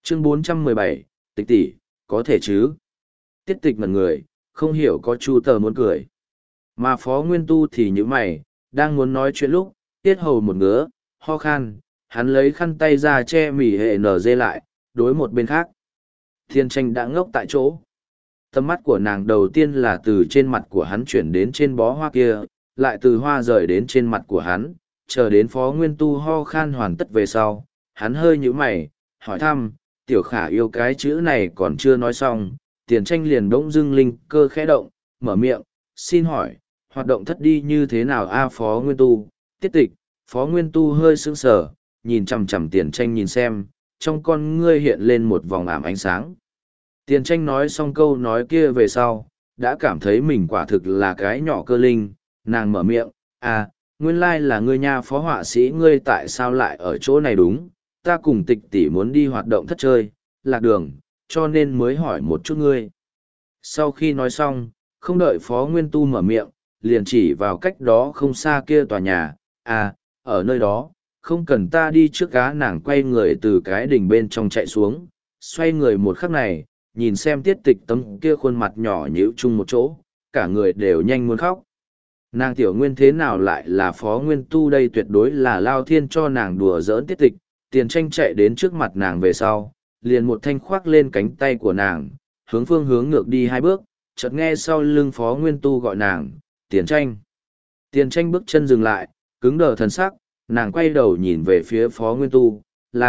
Chương 417, Tịch tỷ, có thể chứ? Tiết tịch ngẩn người, không hiểu có chu tờ muốn cười. Mà Phó Nguyên Tu thì như mày, đang muốn nói chuyện lúc, tiết hầu một ngứa, ho khan, hắn lấy khăn tay ra che mỉ hệ nở dê lại, đối một bên khác. Thiên tranh đã ngốc tại chỗ. Tầm mắt của nàng đầu tiên là từ trên mặt của hắn chuyển đến trên bó hoa kia, lại từ hoa rời đến trên mặt của hắn, chờ đến Phó Nguyên Tu ho khan hoàn tất về sau. Hắn hơi nhíu mày, hỏi thăm, tiểu khả yêu cái chữ này còn chưa nói xong, tiền tranh liền bỗng dưng linh cơ khẽ động, mở miệng, xin hỏi, hoạt động thất đi như thế nào a Phó Nguyên Tu, tiết tịch, Phó Nguyên Tu hơi sững sờ, nhìn chằm chằm tiền tranh nhìn xem, trong con ngươi hiện lên một vòng ảm ánh sáng. Tiền tranh nói xong câu nói kia về sau, đã cảm thấy mình quả thực là cái nhỏ cơ linh, nàng mở miệng, à, nguyên lai là ngươi nha phó họa sĩ ngươi tại sao lại ở chỗ này đúng, ta cùng tịch tỷ muốn đi hoạt động thất chơi, lạc đường, cho nên mới hỏi một chút ngươi. Sau khi nói xong, không đợi Phó Nguyên Tu mở miệng, liền chỉ vào cách đó không xa kia tòa nhà, à, ở nơi đó, không cần ta đi trước cá nàng quay người từ cái đỉnh bên trong chạy xuống, xoay người một khắc này, nhìn xem tiết tịch tấm kia khuôn mặt nhỏ nhíu chung một chỗ, cả người đều nhanh muốn khóc. Nàng tiểu nguyên thế nào lại là Phó Nguyên Tu đây tuyệt đối là lao thiên cho nàng đùa giỡn tiết tịch, tiền tranh chạy đến trước mặt nàng về sau, liền một thanh khoác lên cánh tay của nàng, hướng ngược đi 2 bước, chợt nghe sau lưng Phó Nguyên Tu gọi nàng, tiền tranh. Tiền tranh bước chân dừng lại, cứng đờ thần sắc, nàng quay đầu nhìn về phía Phó Nguyên Tu,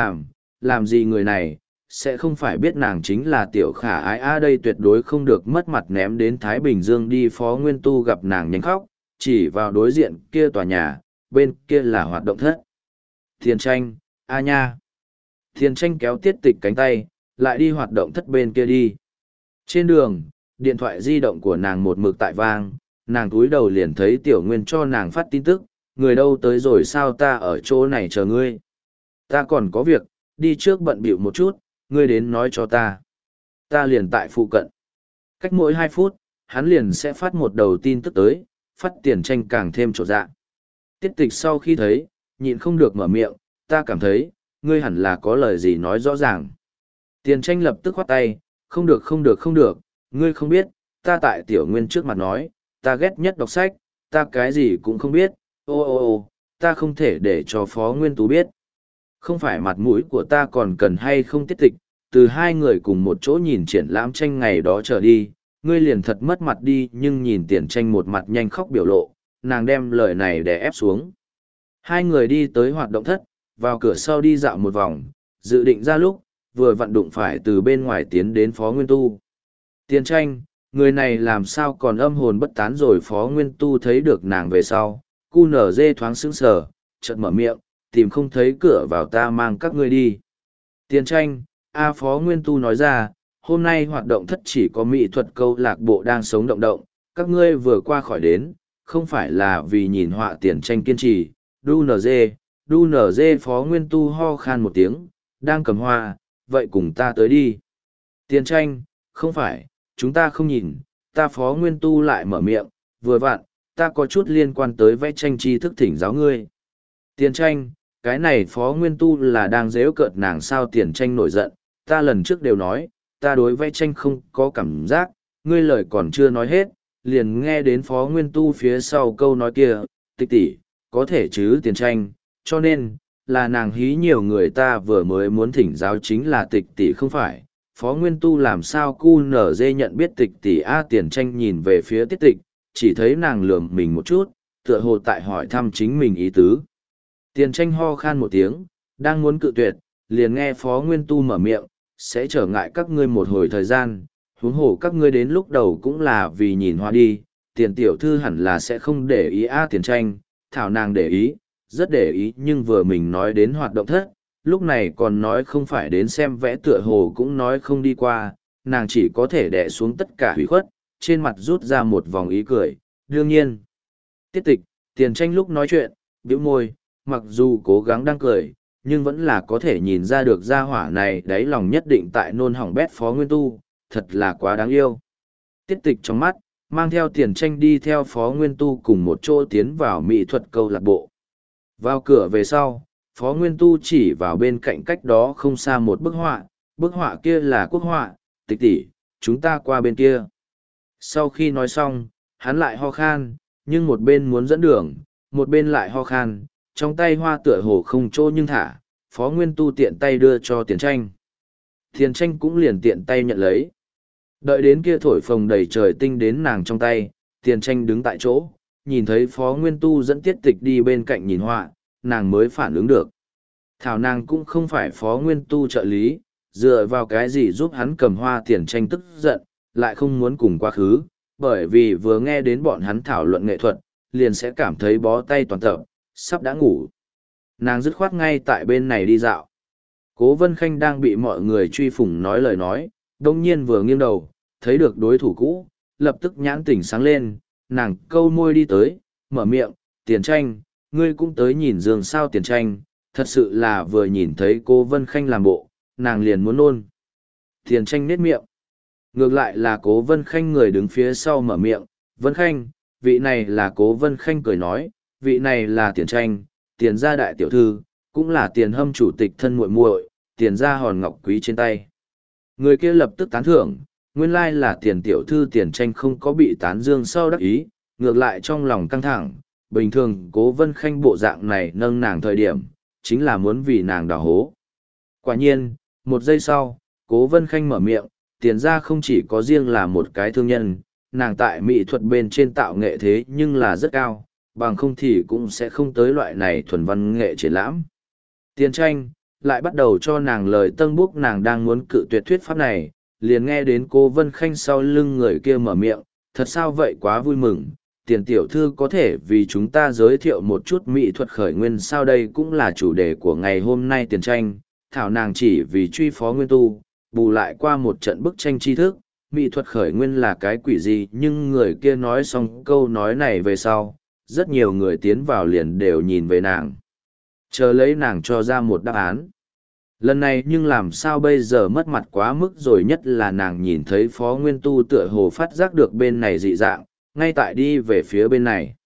làm gì người này, sẽ không phải biết nàng chính là tiểu khả ái a đây tuyệt đối không được mất mặt ném đến Thái Bình Dương đi. Phó Nguyên Tu gặp nàng nhánh khóc, chỉ vào đối diện kia tòa nhà, bên kia là hoạt động thất. Tiền tranh, a nha. Tiền tranh kéo tiết tịch cánh tay, lại đi hoạt động thất bên kia đi. Trên đường, điện thoại di động của nàng một mực tại vang, nàng cúi đầu liền thấy tiểu nguyên cho nàng phát tin tức, người đâu tới rồi sao ta ở chỗ này chờ ngươi. Ta còn có việc, đi trước bận bịu một chút, ngươi đến nói cho ta. Ta liền tại phụ cận. Cách mỗi 2 phút, hắn liền sẽ phát một đầu tin tức tới, phát tiền tranh càng thêm trột dạ. Tiết tịch sau khi thấy, nhịn không được mở miệng, ta cảm thấy, ngươi hẳn là có lời gì nói rõ ràng. Tiền tranh lập tức khoát tay, không được, ngươi không biết, ta tại tiểu nguyên trước mặt nói, ta ghét nhất đọc sách, ta cái gì cũng không biết, ô, ta không thể để cho Phó Nguyên Tú biết. Không phải mặt mũi của ta còn cần hay không tiết tịch, từ 2 người cùng một chỗ nhìn triển lãm tranh ngày đó trở đi, ngươi liền thật mất mặt đi. Nhưng nhìn tiền tranh một mặt nhanh khóc biểu lộ, nàng đem lời này để ép xuống. 2 người đi tới hoạt động thất, vào cửa sau đi dạo một vòng, dự định ra lúc, vừa vặn đụng phải từ bên ngoài tiến đến Phó Nguyên Tu. Tiền tranh, người này làm sao còn âm hồn bất tán rồi. Phó Nguyên Tu thấy được nàng về sau, cu nở dê thoáng sững sờ, chợt mở miệng, tìm không thấy cửa vào ta mang các ngươi đi. Tiền tranh, Phó Nguyên Tu nói ra, hôm nay hoạt động thất chỉ có mỹ thuật câu lạc bộ đang sống động, các ngươi vừa qua khỏi đến, không phải là vì nhìn họa. Tiền tranh kiên trì, đu nở dê Phó Nguyên Tu ho khan một tiếng, đang cầm hoa, vậy cùng ta tới đi. Tiền tranh, không phải, chúng ta không nhìn, ta Phó Nguyên Tu lại mở miệng, vừa vặn, ta có chút liên quan tới vẽ tranh tri thức thỉnh giáo ngươi. Tiền tranh, cái này Phó Nguyên Tu là đang dễu cợt nàng sao. Tiền tranh nổi giận, ta lần trước đều nói, ta đối vẽ tranh không có cảm giác, ngươi lời còn chưa nói hết, liền nghe đến Phó Nguyên Tu phía sau câu nói kia, tịch tỷ, có thể chứ. Tiền tranh, cho nên, là nàng hí nhiều người, ta vừa mới muốn thỉnh giáo chính là tịch tỷ không phải. Phó Nguyên Tu làm sao cu nở dê nhận biết tịch tỷ Tiền tranh nhìn về phía tiết tịch, chỉ thấy nàng lườm mình một chút, tựa hồ tại hỏi thăm chính mình ý tứ. Tiền tranh ho khan một tiếng, đang muốn cự tuyệt, liền nghe Phó Nguyên Tu mở miệng, sẽ trở ngại các ngươi một hồi thời gian, huống hồ các ngươi đến lúc đầu cũng là vì nhìn hoa đi, tiền tiểu thư hẳn là sẽ không để ý Tiền tranh, thảo nàng để ý, rất để ý, nhưng vừa mình nói đến hoạt động thất, lúc này còn nói không phải đến xem vẽ, tựa hồ cũng nói không đi qua, nàng chỉ có thể đè xuống tất cả hủy khuất, trên mặt rút ra một vòng ý cười. Đương nhiên, tiết tịch, tiền tranh lúc nói chuyện, bĩu môi, mặc dù cố gắng đang cười, nhưng vẫn là có thể nhìn ra được gia hỏa này đáy lòng nhất định tại nôn hỏng bét Phó Nguyên Tu, thật là quá đáng yêu. Tiết tịch trong mắt, mang theo tiền tranh đi theo Phó Nguyên Tu cùng một chỗ tiến vào mỹ thuật câu lạc bộ. Vào cửa về sau, Phó Nguyên Tu chỉ vào bên cạnh cách đó không xa một bức họa, Bức họa kia là quốc họa, tịch tỷ, chúng ta qua bên kia. Sau khi nói xong, hắn lại ho khan, nhưng một bên muốn dẫn đường, một bên lại ho khan, trong tay hoa tựa hồ không chỗ nhưng thả, Phó Nguyên Tu tiện tay đưa cho Tiền Tranh. Tiền Tranh cũng liền tiện tay nhận lấy. Đợi đến kia thổi phồng đầy trời tinh đến nàng trong tay, Tiền Tranh đứng tại chỗ, nhìn thấy Phó Nguyên Tu dẫn Tiết Tịch đi bên cạnh nhìn họa, nàng mới phản ứng được. Thảo nàng cũng không phải Phó Nguyên Tu trợ lý, dựa vào cái gì giúp hắn cầm hoa. Tiền Tranh tức giận, lại không muốn cùng quá khứ, bởi vì vừa nghe đến bọn hắn thảo luận nghệ thuật, liền sẽ cảm thấy bó tay toàn tập, sắp đã ngủ. Nàng dứt khoát ngay tại bên này đi dạo. Cố Vân Khanh đang bị mọi người truy phủng nói lời nói, đông nhiên vừa nghiêng đầu, thấy được đối thủ cũ, lập tức nhãn tỉnh sáng lên, nàng câu môi đi tới, mở miệng, Tiền Tranh, ngươi cũng tới nhìn giường sao. Tiền Tranh, thật sự là vừa nhìn thấy Cố Vân Khanh làm bộ, nàng liền muốn nôn. Tiền Tranh nết miệng. Ngược lại là Cố Vân Khanh người đứng phía sau mở miệng, Vân Khanh, vị này là Cố Vân Khanh cười nói, vị này là Tiền Tranh, Tiền gia đại tiểu thư, cũng là Tiền Hâm chủ tịch thân muội muội, Tiền gia hòn ngọc quý trên tay. Người kia lập tức tán thưởng, nguyên lai là Tiền tiểu thư. Tiền Tranh không có bị tán dương sau đắc ý, ngược lại trong lòng căng thẳng, bình thường Cố Vân Khanh bộ dạng này nâng nàng thời điểm, chính là muốn vì nàng đào hố. Quả nhiên, một giây sau, Cố Vân Khanh mở miệng, Tiền gia không chỉ có riêng là một cái thương nhân, nàng tại mỹ thuật bên trên tạo nghệ thế nhưng là rất cao, bằng không thì cũng sẽ không tới loại này thuần văn nghệ triển lãm. Tiền Tranh lại bắt đầu cho nàng lời tân búc, nàng đang muốn cự tuyệt thuyết pháp này, liền nghe đến Cố Vân Khanh sau lưng người kia mở miệng, thật sao vậy, quá vui mừng, Tiền tiểu thư có thể vì chúng ta giới thiệu một chút mỹ thuật khởi nguyên sao? Đây cũng là chủ đề của ngày hôm nay. Tiền Tranh thảo nàng chỉ vì truy Phó Nguyên Tu, bù lại qua một trận bức tranh tri thức, mỹ thuật khởi nguyên là cái quỷ gì. Nhưng người kia nói xong câu nói này về sau, rất nhiều người tiến vào liền đều nhìn về nàng, chờ lấy nàng cho ra một đáp án. Lần này nhưng làm sao bây giờ, mất mặt quá mức rồi, nhất là nàng nhìn thấy Phó Nguyên Tu tựa hồ phát giác được bên này dị dạng, ngay tại đi về phía bên này.